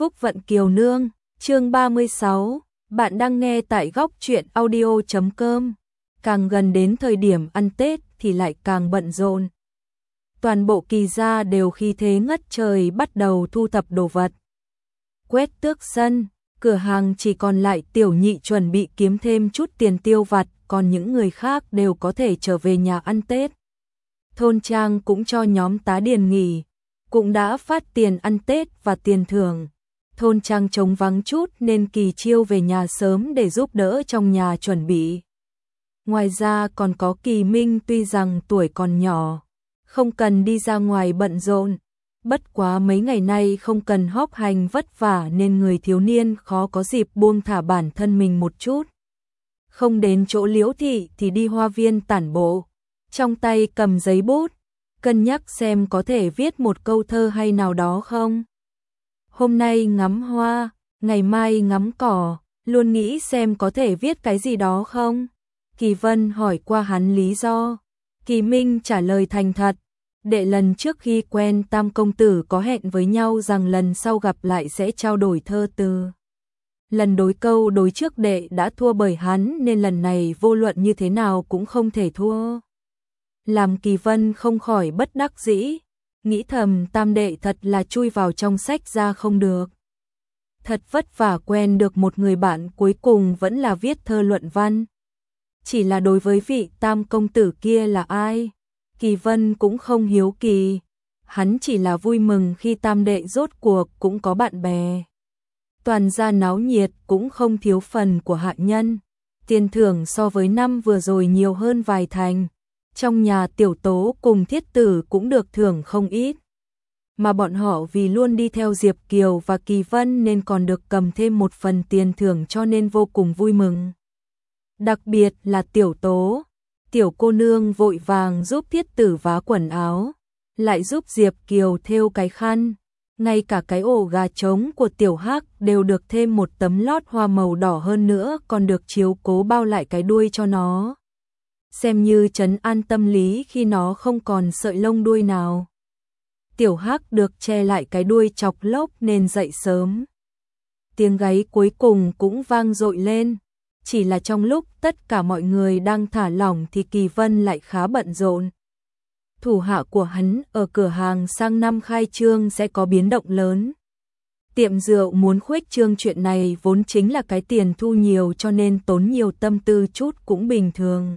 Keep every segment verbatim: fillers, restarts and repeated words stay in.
Phúc Vận Kiều Nương, chương ba mươi sáu, bạn đang nghe tại góc truyện audio chấm com. Càng gần đến thời điểm ăn Tết thì lại càng bận rộn. Toàn bộ Kỳ gia đều khí thế ngất trời bắt đầu thu thập đồ vật. Quét tước sân, cửa hàng chỉ còn lại Tiểu Nhị chuẩn bị kiếm thêm chút tiền tiêu vặt, còn những người khác đều có thể trở về nhà ăn Tết. Thôn trang cũng cho nhóm tá điền nghỉ, cũng đã phát tiền ăn Tết và tiền thưởng. Thôn trang trống vắng chút nên Kỳ Chiêu về nhà sớm để giúp đỡ trong nhà chuẩn bị. Ngoài ra còn có Kỳ Minh, tuy rằng tuổi còn nhỏ, không cần đi ra ngoài bận rộn, bất quá mấy ngày nay không cần hóc hành vất vả nên người thiếu niên khó có dịp buông thả bản thân mình một chút. Không đến chỗ Liễu thị thì đi hoa viên tản bộ, trong tay cầm giấy bút, cân nhắc xem có thể viết một câu thơ hay nào đó không. Hôm nay ngắm hoa, ngày mai ngắm cỏ, luôn nghĩ xem có thể viết cái gì đó không. Kỳ Vân hỏi qua hắn lý do. Kỳ Minh trả lời thành thật, đệ lần trước khi quen Tam công tử có hẹn với nhau rằng lần sau gặp lại sẽ trao đổi thơ từ. Lần đối câu đối trước đệ đã thua bởi hắn nên lần này vô luận như thế nào cũng không thể thua. Làm Kỳ Vân không khỏi bất đắc dĩ, nghĩ thầm Tam đệ thật là chui vào trong sách ra không được. Thật vất vả quen được một người bạn, cuối cùng vẫn là viết thơ luận văn. Chỉ là đối với vị Tam công tử kia là ai, Kỳ Vân cũng không hiếu kỳ. Hắn chỉ là vui mừng khi Tam đệ rốt cuộc cũng có bạn bè. Toàn gia náo nhiệt, cũng không thiếu phần của hạ nhân. Tiền thưởng so với năm vừa rồi nhiều hơn vài thành. Trong nhà Tiểu Tố cùng Thiết Tử cũng được thưởng không ít. Mà bọn họ vì luôn đi theo Diệp Kiều và Kỳ Vân nên còn được cầm thêm một phần tiền thưởng, cho nên vô cùng vui mừng. Đặc biệt là Tiểu Tố, tiểu cô nương vội vàng giúp Thiết Tử vá quần áo, lại giúp Diệp Kiều thêu cái khăn, ngay cả cái ổ gà trống của Tiểu Hắc đều được thêm một tấm lót hoa màu đỏ, hơn nữa còn được chiếu cố bao lại cái đuôi cho nó, xem như trấn an tâm lý khi nó không còn sợi lông đuôi nào. Tiểu Hắc được che lại cái đuôi chọc lốc nên dậy sớm. Tiếng gáy cuối cùng cũng vang dội lên. Chỉ là trong lúc tất cả mọi người đang thả lỏng thì Kỳ Vân lại khá bận rộn. Thủ hạ của hắn ở cửa hàng sang năm khai trương sẽ có biến động lớn. Tiệm rượu muốn khuếch trương, chuyện này vốn chính là cái tiền thu nhiều cho nên tốn nhiều tâm tư chút cũng bình thường.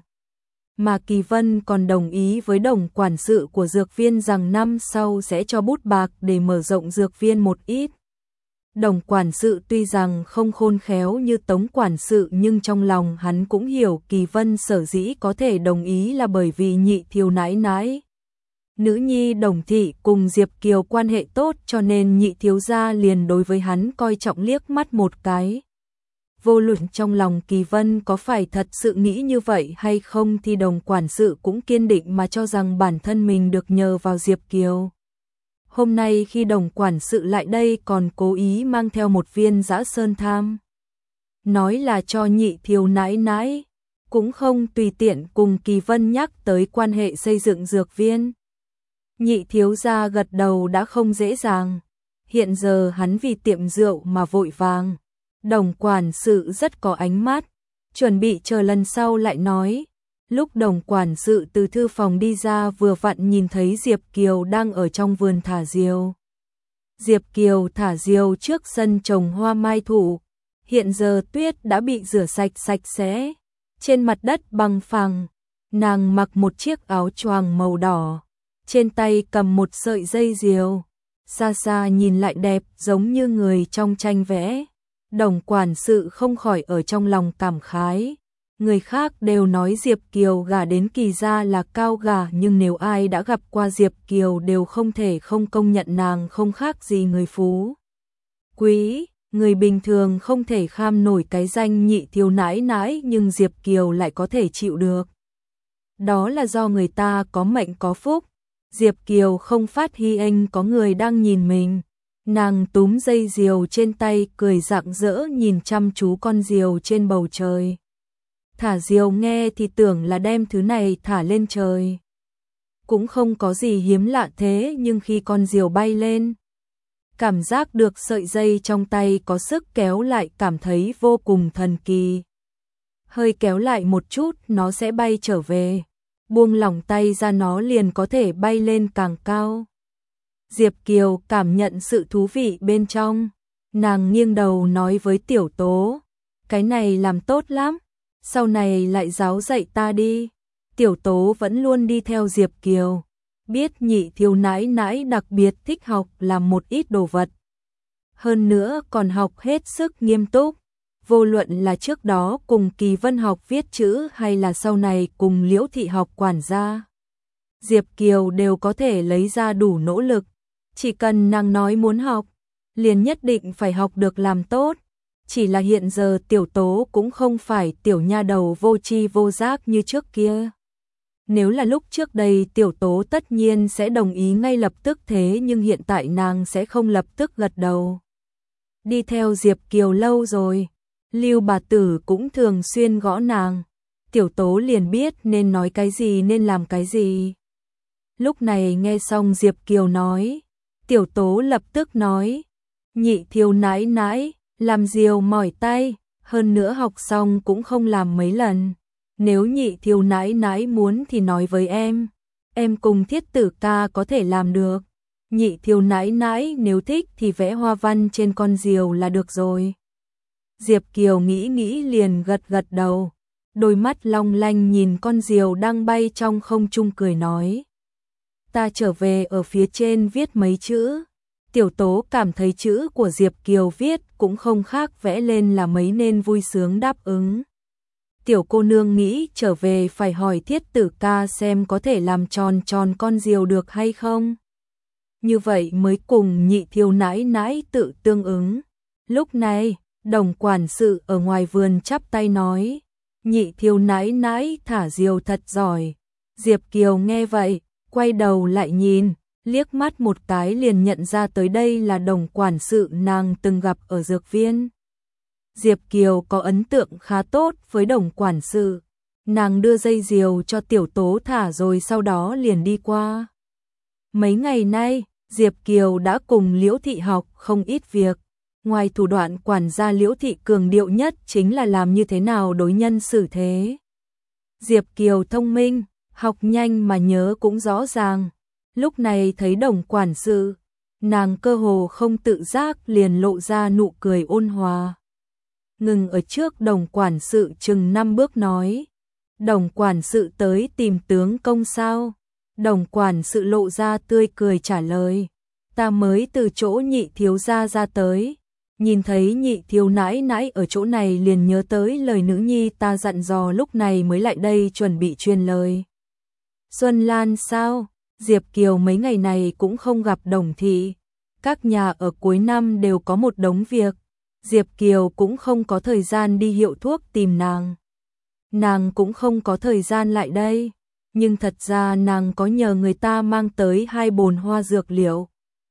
Mà Kỳ Vân còn đồng ý với Đồng quản sự của dược viên rằng năm sau sẽ cho bút bạc để mở rộng dược viên một ít. Đồng quản sự tuy rằng không khôn khéo như Tống quản sự nhưng trong lòng hắn cũng hiểu Kỳ Vân sở dĩ có thể đồng ý là bởi vì Nhị thiếu nãi nãi, nữ nhi Đồng thị cùng Diệp Kiều quan hệ tốt, cho nên Nhị thiếu gia liền đối với hắn coi trọng liếc mắt một cái. Vô luận trong lòng Kỳ Vân có phải thật sự nghĩ như vậy hay không thì Đồng quản sự cũng kiên định mà cho rằng bản thân mình được nhờ vào Diệp Kiều. Hôm nay khi Đồng quản sự lại đây còn cố ý mang theo một viên dã sơn tham, nói là cho Nhị thiếu nãi nãi, cũng không tùy tiện cùng Kỳ Vân nhắc tới quan hệ xây dựng dược viên. Nhị thiếu gia gật đầu đã không dễ dàng, hiện giờ hắn vì tiệm rượu mà vội vàng. Đồng quản sự rất có ánh mắt, chuẩn bị chờ lần sau lại nói. Lúc Đồng quản sự từ thư phòng đi ra vừa vặn nhìn thấy Diệp Kiều đang ở trong vườn thả diều. Diệp Kiều thả diều trước sân trồng hoa mai thụ, hiện giờ tuyết đã bị rửa sạch sạch sẽ, trên mặt đất bằng phẳng. Nàng mặc một chiếc áo choàng màu đỏ, trên tay cầm một sợi dây diều, xa xa nhìn lại đẹp giống như người trong tranh vẽ. Đồng quản sự không khỏi ở trong lòng cảm khái. Người khác đều nói Diệp Kiều gả đến Kỳ gia là cao gả, nhưng nếu ai đã gặp qua Diệp Kiều đều không thể không công nhận nàng không khác gì người phú quý. Người bình thường không thể kham nổi cái danh Nhị thiếu nãi nãi, nhưng Diệp Kiều lại có thể chịu được. Đó là do người ta có mệnh có phúc. Diệp Kiều không phát hi anh có người đang nhìn mình. Nàng túm dây diều trên tay cười rạng rỡ nhìn chăm chú con diều trên bầu trời. Thả diều nghe thì tưởng là đem thứ này thả lên trời. Cũng không có gì hiếm lạ thế, nhưng khi con diều bay lên, cảm giác được sợi dây trong tay có sức kéo lại cảm thấy vô cùng thần kỳ. Hơi kéo lại một chút nó sẽ bay trở về, buông lỏng tay ra nó liền có thể bay lên càng cao. Diệp Kiều cảm nhận sự thú vị bên trong, nàng nghiêng đầu nói với Tiểu Tố, cái này làm tốt lắm, sau này lại giáo dạy ta đi. Tiểu Tố vẫn luôn đi theo Diệp Kiều, biết Nhị thiếu nãi nãi đặc biệt thích học làm một ít đồ vật. Hơn nữa còn học hết sức nghiêm túc, vô luận là trước đó cùng Kỳ Vân học viết chữ hay là sau này cùng Liễu Thị học quản gia. Diệp Kiều đều có thể lấy ra đủ nỗ lực, chỉ cần nàng nói muốn học, liền nhất định phải học được làm tốt. Chỉ là hiện giờ Tiểu Tố cũng không phải tiểu nha đầu vô tri vô giác như trước kia. Nếu là lúc trước đây Tiểu Tố tất nhiên sẽ đồng ý ngay lập tức, thế nhưng hiện tại nàng sẽ không lập tức gật đầu. Đi theo Diệp Kiều lâu rồi, Lưu bà tử cũng thường xuyên gõ nàng, Tiểu Tố liền biết nên nói cái gì nên làm cái gì. Lúc này nghe xong Diệp Kiều nói, Tiểu Tố lập tức nói, Nhị thiếu nãi nãi, làm diều mỏi tay, hơn nữa học xong cũng không làm mấy lần. Nếu Nhị thiếu nãi nãi muốn thì nói với em, em cùng Thiết Tử ca có thể làm được. Nhị thiếu nãi nãi nếu thích thì vẽ hoa văn trên con diều là được rồi. Diệp Kiều nghĩ nghĩ liền gật gật đầu, đôi mắt long lanh nhìn con diều đang bay trong không trung cười nói. Ta trở về ở phía trên viết mấy chữ. Tiểu Tố cảm thấy chữ của Diệp Kiều viết cũng không khác vẽ lên là mấy nên vui sướng đáp ứng. Tiểu cô nương nghĩ trở về phải hỏi Thiết Tử ca xem có thể làm tròn tròn con diều được hay không. Như vậy mới cùng Nhị thiếu nãi nãi tự tương ứng. Lúc này, Đồng quản sự ở ngoài vườn chắp tay nói, Nhị thiếu nãi nãi thả diều thật giỏi. Diệp Kiều nghe vậy, quay đầu lại nhìn, liếc mắt một cái liền nhận ra tới đây là Đồng quản sự nàng từng gặp ở dược viên. Diệp Kiều có ấn tượng khá tốt với Đồng quản sự, nàng đưa dây diều cho Tiểu Tố thả rồi sau đó liền đi qua. Mấy ngày nay, Diệp Kiều đã cùng Liễu Thị học không ít việc, ngoài thủ đoạn quản gia Liễu Thị cường điệu nhất chính là làm như thế nào đối nhân xử thế. Diệp Kiều thông minh, học nhanh mà nhớ cũng rõ ràng. Lúc này thấy Đồng quản sự, nàng cơ hồ không tự giác liền lộ ra nụ cười ôn hòa. Ngừng ở trước Đồng quản sự chừng năm bước nói, Đồng quản sự tới tìm tướng công sao? Đồng quản sự lộ ra tươi cười trả lời, ta mới từ chỗ Nhị thiếu gia ra tới, nhìn thấy Nhị thiếu nãi nãi ở chỗ này liền nhớ tới lời nữ nhi ta dặn dò lúc này mới lại đây chuẩn bị truyền lời. Xuân Lan sao? Diệp Kiều mấy ngày này cũng không gặp Đồng thị, các nhà ở cuối năm đều có một đống việc, Diệp Kiều cũng không có thời gian đi hiệu thuốc tìm nàng. Nàng cũng không có thời gian lại đây, nhưng thật ra nàng có nhờ người ta mang tới hai bồn hoa dược liệu.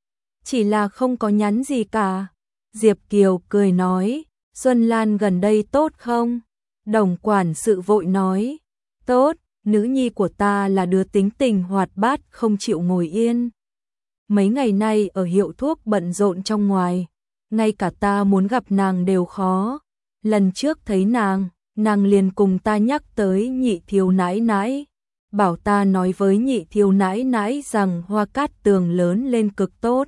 Chỉ là không có nhắn gì cả. Diệp Kiều cười nói, Xuân Lan gần đây tốt không? Đồng quản sự vội nói, tốt, nữ nhi của ta là đứa tính tình hoạt bát không chịu ngồi yên. Mấy ngày nay ở hiệu thuốc bận rộn trong ngoài, ngay cả ta muốn gặp nàng đều khó. Lần trước thấy nàng, nàng liền cùng ta nhắc tới Nhị thiếu nãi nãi, bảo ta nói với Nhị thiếu nãi nãi rằng hoa cát tường lớn lên cực tốt.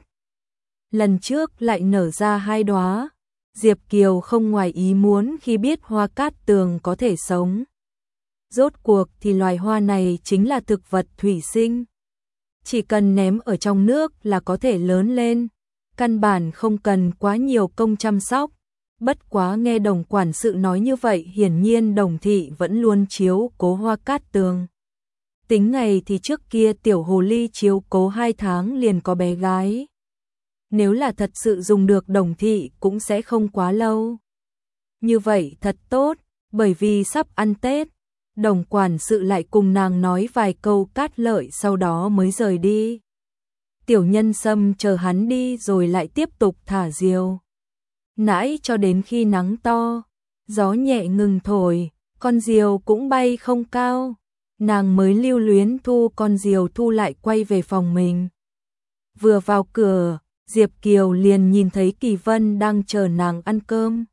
Lần trước lại nở ra hai đóa. Diệp Kiều không ngoài ý muốn khi biết hoa cát tường có thể sống. Rốt cuộc thì loài hoa này chính là thực vật thủy sinh. Chỉ cần ném ở trong nước là có thể lớn lên, căn bản không cần quá nhiều công chăm sóc. Bất quá nghe Đồng quản sự nói như vậy hiển nhiên Đồng thị vẫn luôn chiếu cố hoa cát tường. Tính ngày thì trước kia tiểu hồ ly chiếu cố hai tháng liền có bé gái. Nếu là thật sự dùng được Đồng thị cũng sẽ không quá lâu. Như vậy thật tốt, bởi vì sắp ăn Tết, Đồng quản sự lại cùng nàng nói vài câu cát lợi sau đó mới rời đi. Tiểu Nhân Sâm chờ hắn đi rồi lại tiếp tục thả diều. Nãi cho đến khi nắng to, gió nhẹ ngừng thổi, con diều cũng bay không cao, nàng mới lưu luyến thu con diều thu lại quay về phòng mình. Vừa vào cửa, Diệp Kiều liền nhìn thấy Kỳ Vân đang chờ nàng ăn cơm.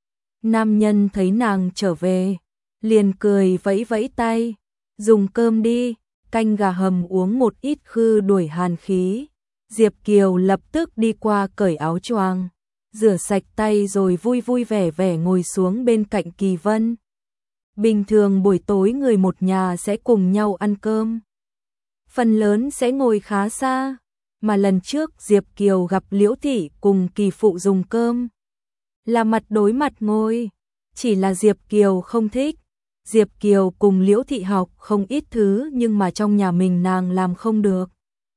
Nam nhân thấy nàng trở về, liền cười vẫy vẫy tay, dùng cơm đi, canh gà hầm uống một ít khư đuổi hàn khí. Diệp Kiều lập tức đi qua cởi áo choàng, rửa sạch tay rồi vui vui vẻ vẻ ngồi xuống bên cạnh Kỳ Vân. Bình thường buổi tối người một nhà sẽ cùng nhau ăn cơm. Phần lớn sẽ ngồi khá xa, mà lần trước Diệp Kiều gặp Liễu Thị cùng Kỳ Phụ dùng cơm, là mặt đối mặt ngồi, chỉ là Diệp Kiều không thích. Diệp Kiều cùng Liễu Thị học không ít thứ nhưng mà trong nhà mình nàng làm không được.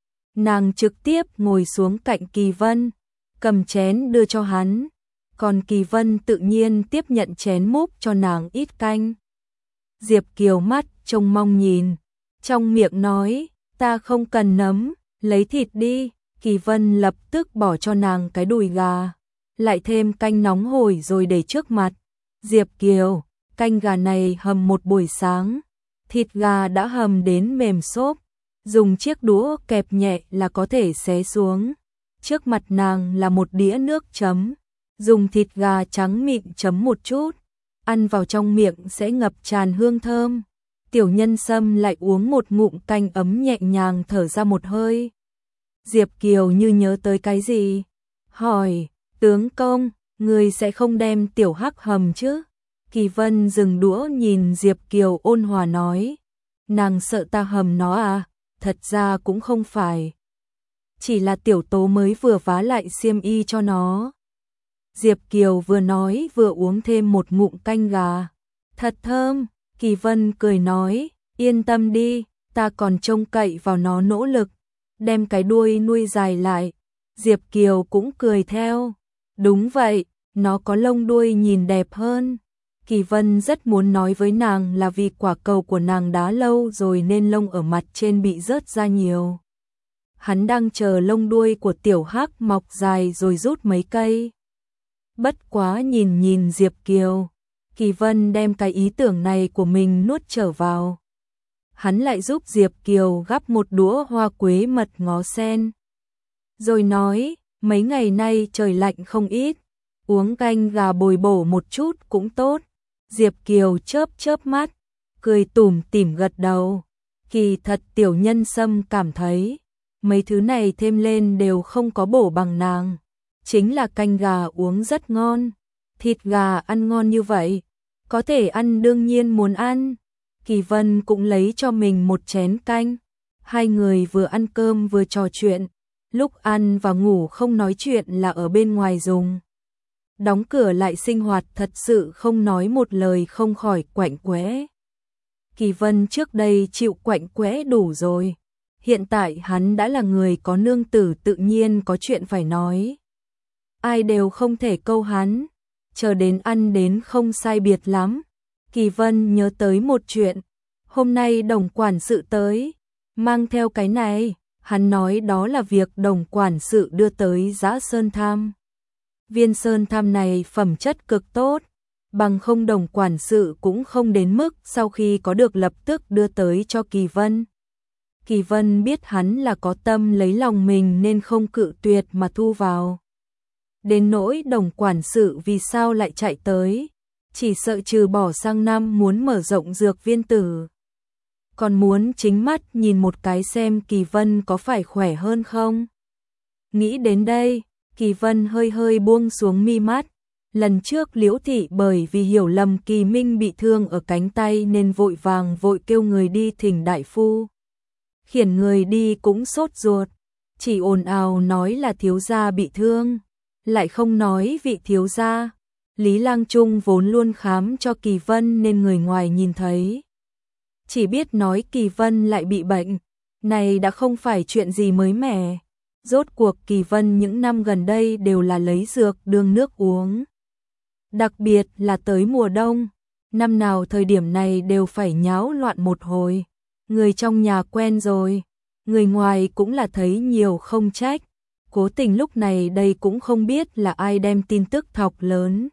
Nàng trực tiếp ngồi xuống cạnh Kỳ Vân, cầm chén đưa cho hắn, còn Kỳ Vân tự nhiên tiếp nhận chén múc cho nàng ít canh. Diệp Kiều mắt trông mong nhìn, trong miệng nói, ta không cần nấm, lấy thịt đi. Kỳ Vân lập tức bỏ cho nàng cái đùi gà, lại thêm canh nóng hổi rồi để trước mặt. Diệp Kiều, canh gà này hầm một buổi sáng, thịt gà đã hầm đến mềm xốp, dùng chiếc đũa kẹp nhẹ là có thể xé xuống. Trước mặt nàng là một đĩa nước chấm, dùng thịt gà trắng mịn chấm một chút, ăn vào trong miệng sẽ ngập tràn hương thơm. Tiểu Nhân Sâm lại uống một ngụm canh ấm nhẹ nhàng thở ra một hơi. Diệp Kiều như nhớ tới cái gì, hỏi, tướng công, người sẽ không đem tiểu hắc hầm chứ? Kỳ Vân dừng đũa nhìn Diệp Kiều ôn hòa nói, nàng sợ ta hầm nó à? Thật ra cũng không phải, chỉ là tiểu tố mới vừa vá lại xiêm y cho nó. Diệp Kiều vừa nói vừa uống thêm một ngụm canh gà, thật thơm. Kỳ Vân cười nói, yên tâm đi, ta còn trông cậy vào nó nỗ lực, đem cái đuôi nuôi dài lại. Diệp Kiều cũng cười theo, đúng vậy, nó có lông đuôi nhìn đẹp hơn. Kỳ Vân rất muốn nói với nàng là vì quả cầu của nàng đá lâu rồi nên lông ở mặt trên bị rớt ra nhiều. Hắn đang chờ lông đuôi của tiểu hắc mọc dài rồi rút mấy cây. Bất quá nhìn nhìn Diệp Kiều, Kỳ Vân đem cái ý tưởng này của mình nuốt trở vào. Hắn lại giúp Diệp Kiều gắp một đũa hoa quế mật ngó sen. Rồi nói, mấy ngày nay trời lạnh không ít, uống canh gà bồi bổ một chút cũng tốt. Diệp Kiều chớp chớp mắt, cười tủm tỉm gật đầu. Kỳ thật Tiểu Nhân Sâm cảm thấy, mấy thứ này thêm lên đều không có bổ bằng nàng. Chính là canh gà uống rất ngon, thịt gà ăn ngon như vậy, có thể ăn đương nhiên muốn ăn. Kỳ Vân cũng lấy cho mình một chén canh. Hai người vừa ăn cơm vừa trò chuyện, lúc ăn và ngủ không nói chuyện là ở bên ngoài dùng. Đóng cửa lại sinh hoạt thật sự không nói một lời không khỏi quạnh quẽ. Kỳ Vân trước đây chịu quạnh quẽ đủ rồi, hiện tại hắn đã là người có nương tử tự nhiên có chuyện phải nói. Ai đều không thể câu hắn, chờ đến ăn đến không sai biệt lắm. Kỳ Vân nhớ tới một chuyện, hôm nay Đồng quản sự tới, mang theo cái này, hắn nói đó là việc Đồng quản sự đưa tới Dã Sơn Tham. Viên sơn tham này phẩm chất cực tốt, bằng không Đồng quản sự cũng không đến mức sau khi có được lập tức đưa tới cho Kỳ Vân. Kỳ Vân biết hắn là có tâm lấy lòng mình nên không cự tuyệt mà thu vào. Đến nỗi Đồng quản sự vì sao lại chạy tới, chỉ sợ trừ bỏ sang năm muốn mở rộng dược viên tử, còn muốn chính mắt nhìn một cái xem Kỳ Vân có phải khỏe hơn không. Nghĩ đến đây, Kỳ Vân hơi hơi buông xuống mi mắt. Lần trước Liễu Thị bởi vì hiểu lầm Kỳ Minh bị thương ở cánh tay nên vội vàng vội kêu người đi thỉnh đại phu. Khiển người đi cũng sốt ruột, chỉ ồn ào nói là thiếu gia bị thương, lại không nói vị thiếu gia. Lý Lang Trung vốn luôn khám cho Kỳ Vân nên người ngoài nhìn thấy, chỉ biết nói Kỳ Vân lại bị bệnh, này đã không phải chuyện gì mới mẻ. Rốt cuộc Kỳ Vân những năm gần đây đều là lấy dược đương nước uống. Đặc biệt là tới mùa đông, năm nào thời điểm này đều phải nháo loạn một hồi. Người trong nhà quen rồi, người ngoài cũng là thấy nhiều không trách. Cố Tình lúc này đây cũng không biết là ai đem tin tức thọc lớn.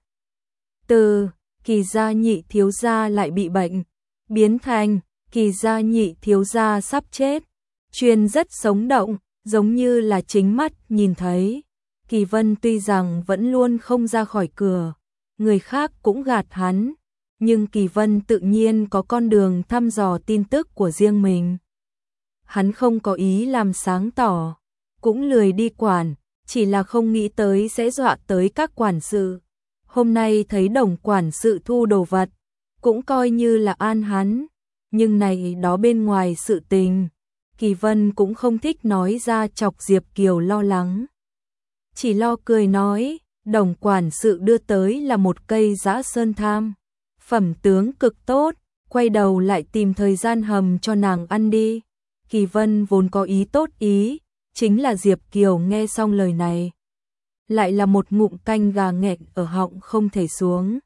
Từ Kỳ gia nhị thiếu gia lại bị bệnh, biến thành Kỳ gia nhị thiếu gia sắp chết. Truyền rất sống động, giống như là chính mắt nhìn thấy. Kỳ Vân tuy rằng vẫn luôn không ra khỏi cửa, người khác cũng gạt hắn, nhưng Kỳ Vân tự nhiên có con đường thăm dò tin tức của riêng mình. Hắn không có ý làm sáng tỏ, cũng lười đi quản, chỉ là không nghĩ tới sẽ dọa tới các quản sự. Hôm nay thấy Đồng quản sự thu đồ vật, cũng coi như là an hắn, nhưng này đó bên ngoài sự tình, Kỳ Vân cũng không thích nói ra chọc Diệp Kiều lo lắng. Chỉ lo cười nói, Đồng quản sự đưa tới là một cây dã sơn tham, phẩm tướng cực tốt, quay đầu lại tìm thời gian hầm cho nàng ăn đi. Kỳ Vân vốn có ý tốt ý, chính là Diệp Kiều nghe xong lời này, lại là một ngụm canh gà nghẹn ở họng không thể xuống.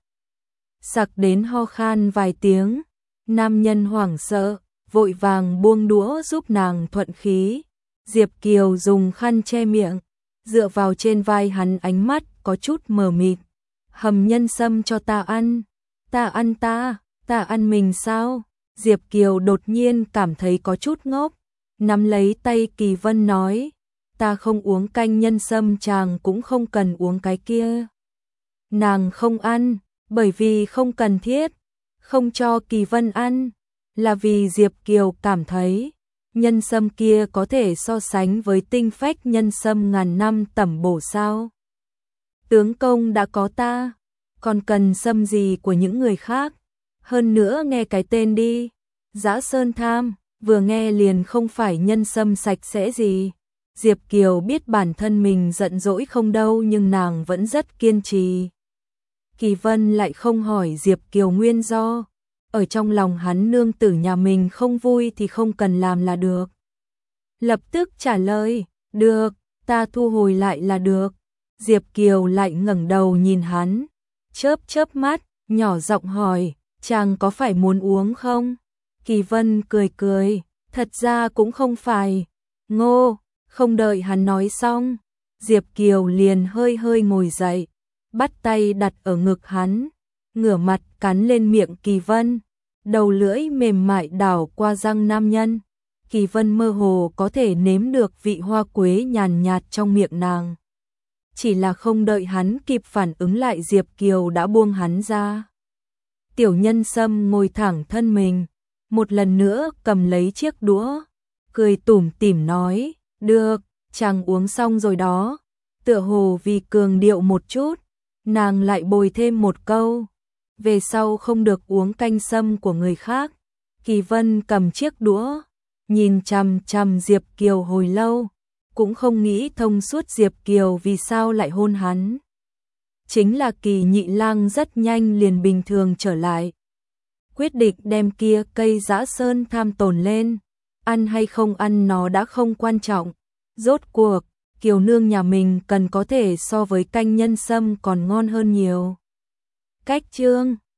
Sặc đến ho khan vài tiếng, nam nhân hoảng sợ, vội vàng buông đũa giúp nàng thuận khí. Diệp Kiều dùng khăn che miệng, dựa vào trên vai hắn, ánh mắt có chút mờ mịt. Hầm nhân sâm cho ta ăn, ta ăn ta, ta ăn mình sao? Diệp Kiều đột nhiên cảm thấy có chút ngốc, nắm lấy tay Kỳ Vân nói, ta không uống canh nhân sâm, chàng cũng không cần uống cái kia. Nàng không ăn, bởi vì không cần thiết, không cho Kỳ Vân ăn, là vì Diệp Kiều cảm thấy, nhân sâm kia có thể so sánh với tinh phách nhân sâm ngàn năm tẩm bổ sao? Tướng công đã có ta, còn cần sâm gì của những người khác? Hơn nữa nghe cái tên đi, dã sơn tham, vừa nghe liền không phải nhân sâm sạch sẽ gì. Diệp Kiều biết bản thân mình giận dỗi không đâu, nhưng nàng vẫn rất kiên trì. Kỳ Vân lại không hỏi Diệp Kiều nguyên do, ở trong lòng hắn nương tử nhà mình không vui thì không cần làm là được. Lập tức trả lời, được, ta thu hồi lại là được. Diệp Kiều lại ngẩng đầu nhìn hắn, chớp chớp mắt, nhỏ giọng hỏi, chàng có phải muốn uống không? Kỳ Vân cười cười, thật ra cũng không phải. Ngô, không đợi hắn nói xong, Diệp Kiều liền hơi hơi ngồi dậy, bắt tay đặt ở ngực hắn, ngửa mặt cắn lên miệng Kỳ Vân, đầu lưỡi mềm mại đảo qua răng nam nhân. Kỳ Vân mơ hồ có thể nếm được vị hoa quế nhàn nhạt trong miệng nàng. Chỉ là không đợi hắn kịp phản ứng lại, Diệp Kiều đã buông hắn ra. Tiểu nhân sâm ngồi thẳng thân mình, một lần nữa cầm lấy chiếc đũa, cười tủm tỉm nói, được, chàng uống xong rồi đó. Tựa hồ vì cường điệu một chút, nàng lại bồi thêm một câu, về sau không được uống canh sâm của người khác. Kỳ Vân cầm chiếc đũa, nhìn chằm chằm Diệp Kiều hồi lâu, cũng không nghĩ thông suốt Diệp Kiều vì sao lại hôn hắn. Chính là Kỳ Nhị Lang rất nhanh liền bình thường trở lại, quyết định đem kia cây dã sơn tham tồn lên, ăn hay không ăn nó đã không quan trọng, rốt cuộc Kiều nương nhà mình cần có thể so với canh nhân sâm còn ngon hơn nhiều. Cách chương